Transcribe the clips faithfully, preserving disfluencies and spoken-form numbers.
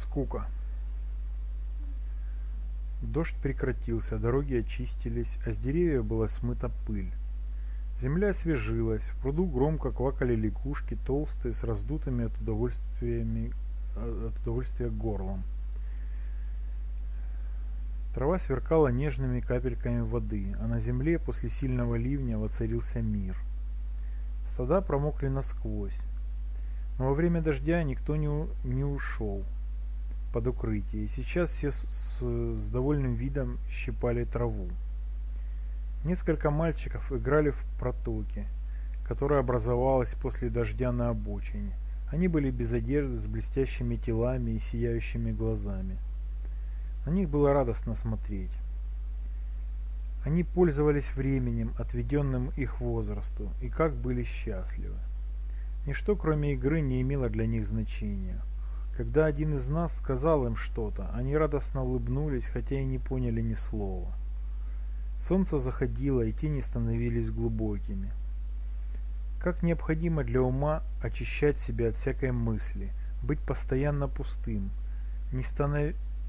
Скука. Дождь прекратился, дороги очистились, а с деревьев была смыта пыль. Земля освежилась, в пруду громко квакали лягушки, толстые, с раздутыми от удовольствия, от удовольствия горлом. Трава сверкала нежными капельками воды, а на земле после сильного ливня воцарился мир. Стада промокли насквозь, но во время дождя никто не, у, не ушел под укрытие, и сейчас все с, с, с довольным видом щипали траву. Несколько мальчиков играли в протоке, которая образовалась после дождя на обочине. Они были без одежды, с блестящими телами и сияющими глазами. На них было радостно смотреть. Они пользовались временем, отведенным их возрасту, и как были счастливы. Ничто, кроме игры, не имело для них значения. Когда один из нас сказал им что-то, они радостно улыбнулись, хотя и не поняли ни слова. Солнце заходило, и тени становились глубокими. Как необходимо для ума очищать себя от всякой мысли, быть постоянно пустым, не, станов...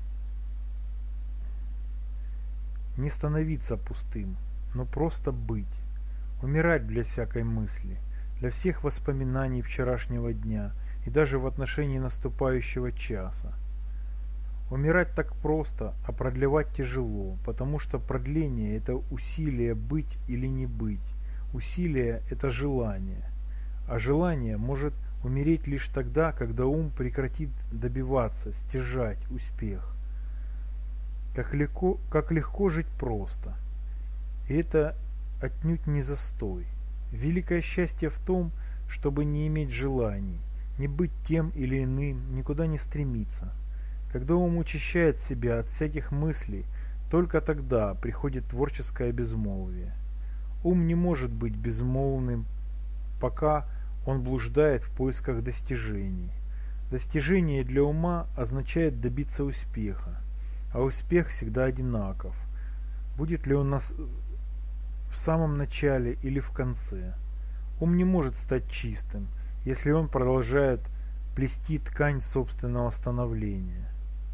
не становиться пустым, но просто быть, умирать для всякой мысли, для всех воспоминаний вчерашнего дня и даже в отношении наступающего часа. Умирать так просто, а продлевать тяжело, потому что продление – это усилие быть или не быть, усилие – это желание, а желание может умереть лишь тогда, когда ум прекратит добиваться, стяжать успех. Как легко, как легко жить просто. И это отнюдь не застой. Великое счастье в том, чтобы не иметь желаний, не быть тем или иным, никуда не стремиться. Когда ум очищает себя от всяких мыслей, только тогда приходит творческое безмолвие. Ум не может быть безмолвным, пока он блуждает в поисках достижений. Достижение для ума означает добиться успеха, а успех всегда одинаков. Будет ли он нас в самом начале или в конце? Ум не может стать чистым, если он продолжает плести ткань собственного становления.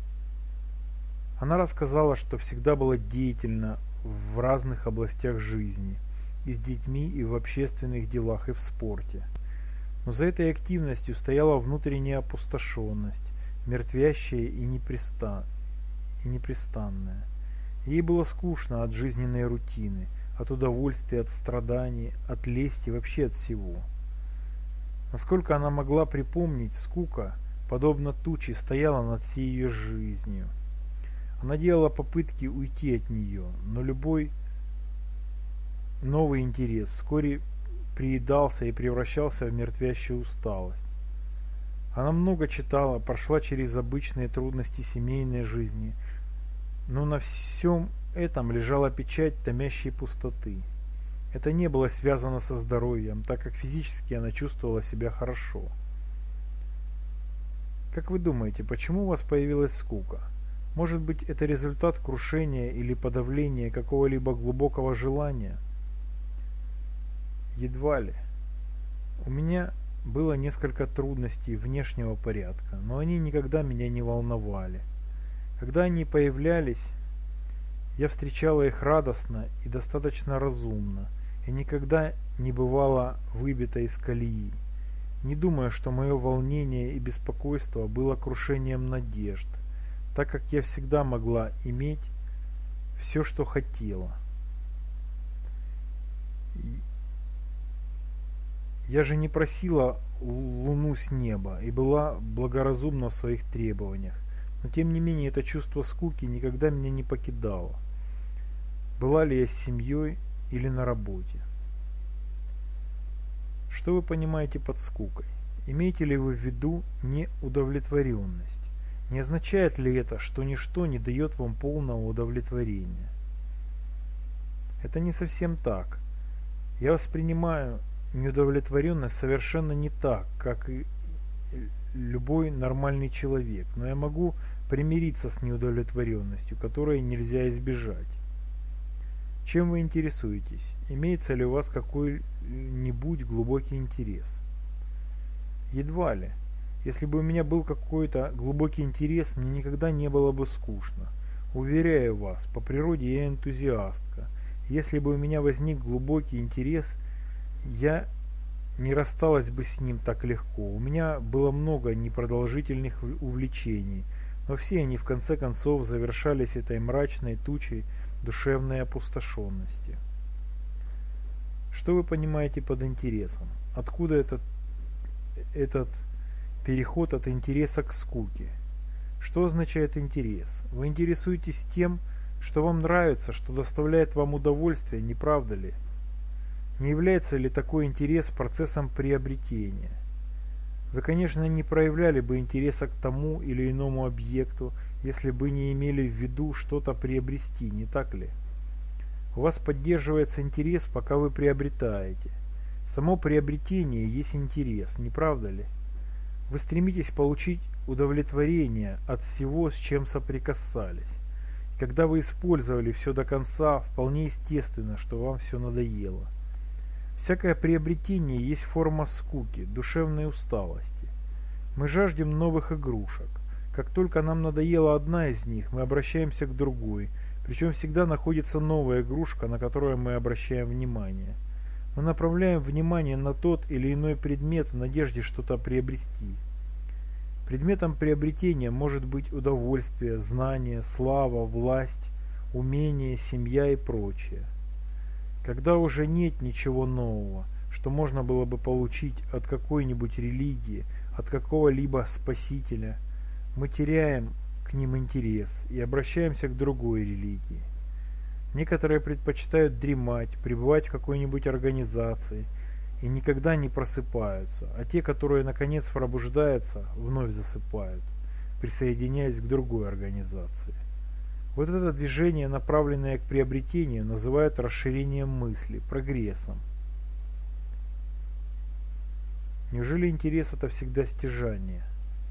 Она рассказала, что всегда была деятельна в разных областях жизни, и с детьми, и в общественных делах, и в спорте. Но за этой активностью стояла внутренняя опустошенность, мертвящая и, непреста... и непрестанная. Ей было скучно от жизненной рутины, от удовольствия, от страданий, от лести, вообще от всего. Насколько она могла припомнить, скука, подобно туче, стояла над всей ее жизнью. Она делала попытки уйти от нее, но любой новый интерес вскоре приедался и превращался в мертвящую усталость. Она много читала, прошла через обычные трудности семейной жизни, но на всем этом лежала печать томящей пустоты. Это не было связано со здоровьем, так как физически она чувствовала себя хорошо. Как вы думаете, почему у вас появилась скука? Может быть, это результат крушения или подавления какого-либо глубокого желания? Едва ли. У меня было несколько трудностей внешнего порядка, но они никогда меня не волновали. Когда они появлялись, я встречала их радостно и достаточно разумно, и никогда не бывала выбита из колеи, не думая, что мое волнение и беспокойство было крушением надежд, так как я всегда могла иметь все, что хотела. Я же не просила луну с неба и была благоразумна в своих требованиях, но тем не менее это чувство скуки никогда меня не покидало. Была ли я с семьей или на работе? Что вы понимаете под скукой? Имеете ли вы в виду неудовлетворенность? Не означает ли это, что ничто не дает вам полного удовлетворения? Это не совсем так. Я воспринимаю неудовлетворенность совершенно не так, как и любой нормальный человек, но я могу примириться с неудовлетворенностью, которой нельзя избежать. Чем вы интересуетесь? Имеется ли у вас какой-нибудь глубокий интерес? Едва ли. Если бы у меня был какой-то глубокий интерес, мне никогда не было бы скучно. Уверяю вас, по природе я энтузиастка. Если бы у меня возник глубокий интерес, я не рассталась бы с ним так легко. У меня было много непродолжительных увлечений, но все они в конце концов завершались этой мрачной тучей душевной опустошенности. Что вы понимаете под интересом? Откуда этот, этот переход от интереса к скуке? Что означает интерес? Вы интересуетесь тем, что вам нравится, что доставляет вам удовольствие, не правда ли? Не является ли такой интерес процессом приобретения? Вы, конечно, не проявляли бы интереса к тому или иному объекту, если бы не имели в виду что-то приобрести, не так ли? У вас поддерживается интерес, пока вы приобретаете. Само приобретение есть интерес, не правда ли? Вы стремитесь получить удовлетворение от всего, с чем соприкасались. И когда вы использовали все до конца, вполне естественно, что вам все надоело. Всякое приобретение есть форма скуки, душевной усталости. Мы жаждем новых игрушек. Как только нам надоела одна из них, мы обращаемся к другой, причем всегда находится новая игрушка, на которую мы обращаем внимание. Мы направляем внимание на тот или иной предмет в надежде что-то приобрести. Предметом приобретения может быть удовольствие, знание, слава, власть, умение, семья и прочее. Когда уже нет ничего нового, что можно было бы получить от какой-нибудь религии, от какого-либо спасителя, мы теряем к ним интерес и обращаемся к другой религии. Некоторые предпочитают дремать, пребывать в какой-нибудь организации и никогда не просыпаются, а те, которые наконец пробуждаются, вновь засыпают, присоединяясь к другой организации. Вот это движение, направленное к приобретению, называют расширением мысли, прогрессом. Неужели интерес – это всегда стяжание?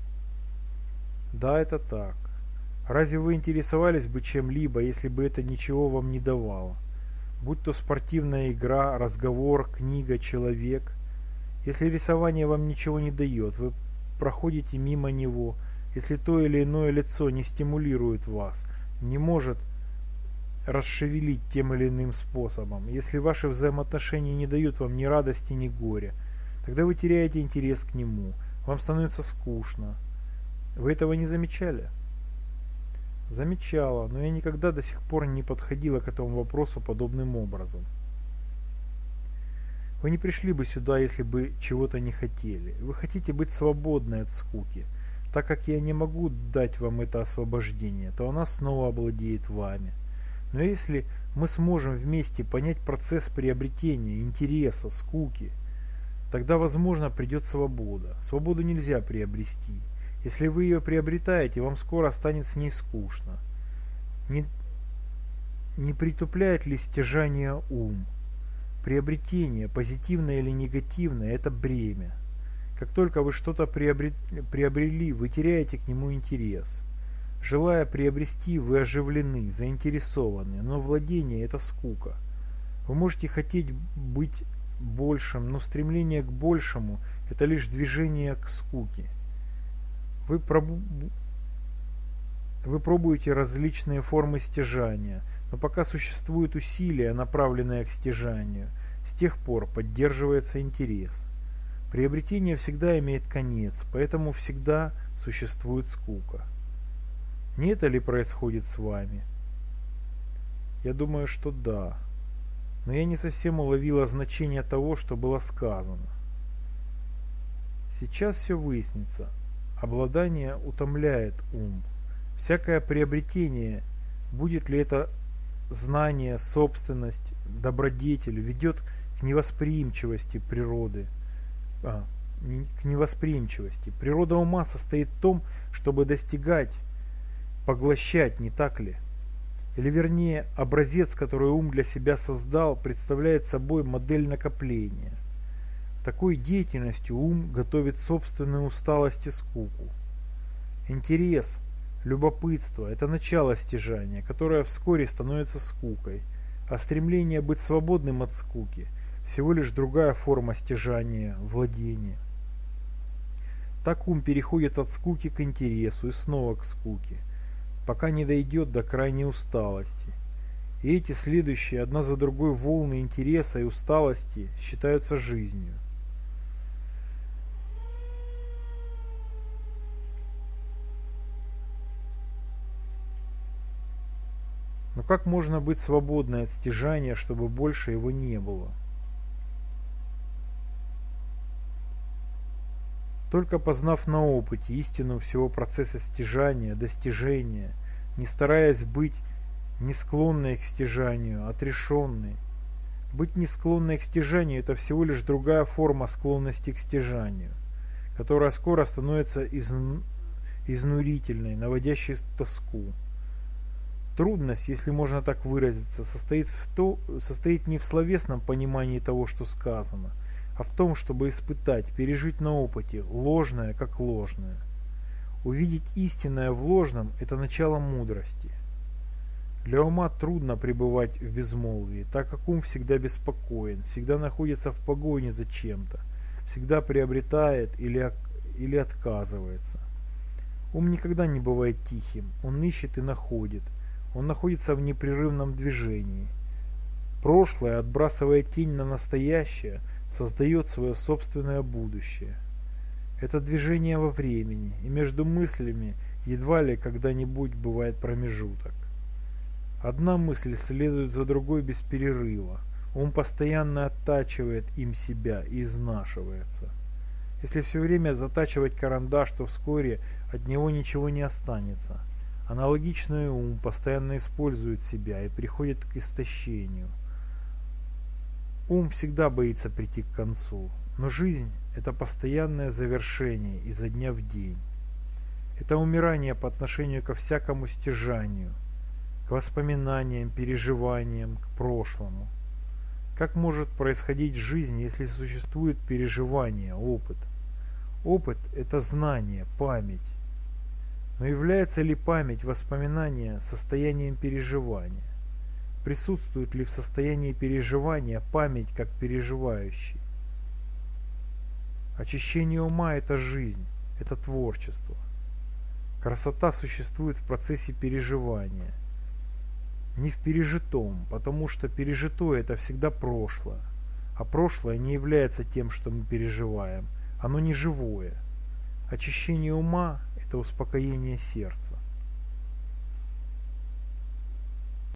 Да, это так. Разве вы интересовались бы чем-либо, если бы это ничего вам не давало? Будь то спортивная игра, разговор, книга, человек. Если рисование вам ничего не дает, вы проходите мимо него. Если то или иное лицо не стимулирует вас, не может расшевелить тем или иным способом, если ваши взаимоотношения не дают вам ни радости, ни горя, тогда вы теряете интерес к нему, вам становится скучно. Вы этого не замечали? Замечала, но я никогда до сих пор не подходила к этому вопросу подобным образом. Вы не пришли бы сюда, если бы чего-то не хотели. Вы хотите быть свободны от скуки. Так как я не могу дать вам это освобождение, то она снова овладеет вами. Но если мы сможем вместе понять процесс приобретения, интереса, скуки, тогда, возможно, придет свобода. Свободу нельзя приобрести. Если вы ее приобретаете, вам скоро станет с ней скучно. Не, не притупляет ли стяжание ум? Приобретение, позитивное или негативное, это бремя. Как только вы что-то приобрели, вы теряете к нему интерес. Желая приобрести, вы оживлены, заинтересованы, но владение – это скука. Вы можете хотеть быть большим, но стремление к большему – это лишь движение к скуке. Вы, пробу... вы пробуете различные формы стяжания, но пока существуют усилия, направленные к стяжанию, с тех пор поддерживается интерес. Приобретение всегда имеет конец, поэтому всегда существует скука. Не это ли происходит с вами? Я думаю, что да. Но я не совсем уловила значение того, что было сказано. Сейчас все выяснится. Обладание утомляет ум. Всякое приобретение, будет ли это знание, собственность, добродетель, ведет к невосприимчивости природы. А, не, к невосприимчивости. Природа ума состоит в том, чтобы достигать, поглощать, не так ли? Или вернее, образец, который ум для себя создал, представляет собой модель накопления. Такой деятельностью ум готовит собственную усталость и скуку. Интерес, любопытство – это начало стяжания, которое вскоре становится скукой, а стремление быть свободным от скуки – всего лишь другая форма стяжания, владения. Так ум переходит от скуки к интересу и снова к скуке, пока не дойдет до крайней усталости. И эти следующие одна за другой волны интереса и усталости считаются жизнью. Но как можно быть свободной от стяжания, чтобы больше его не было? Только познав на опыте истину всего процесса стяжания, достижения, не стараясь быть не склонной к стяжанию, отрешенной. Быть не склонной к стяжанию – это всего лишь другая форма склонности к стяжанию, которая скоро становится изн... изнурительной, наводящей тоску. Трудность, если можно так выразиться, состоит, в то, состоит не в словесном понимании того, что сказано, а в том, чтобы испытать, пережить на опыте ложное как ложное. Увидеть истинное в ложном – это начало мудрости. Для ума трудно пребывать в безмолвии, так как ум всегда беспокоен, всегда находится в погоне за чем-то, всегда приобретает или, или отказывается. Ум никогда не бывает тихим, он ищет и находит, он находится в непрерывном движении. Прошлое, отбрасывая тень на настоящее, создает свое собственное будущее. Это движение во времени, и между мыслями едва ли когда-нибудь бывает промежуток. Одна мысль следует за другой без перерыва. Ум постоянно оттачивает им себя и изнашивается. Если все время затачивать карандаш, то вскоре от него ничего не останется. Аналогичный ум постоянно использует себя и приходит к истощению. Ум всегда боится прийти к концу, но жизнь – это постоянное завершение изо дня в день. Это умирание по отношению ко всякому стяжанию, к воспоминаниям, переживаниям, к прошлому. Как может происходить жизнь, если существует переживание, опыт? Опыт – это знание, память. Но является ли память, воспоминания состоянием переживания? Присутствует ли в состоянии переживания память как переживающий? Очищение ума – это жизнь, это творчество. Красота существует в процессе переживания. Не в пережитом, потому что пережитое – это всегда прошлое, а прошлое не является тем, что мы переживаем, оно не живое. Очищение ума – это успокоение сердца.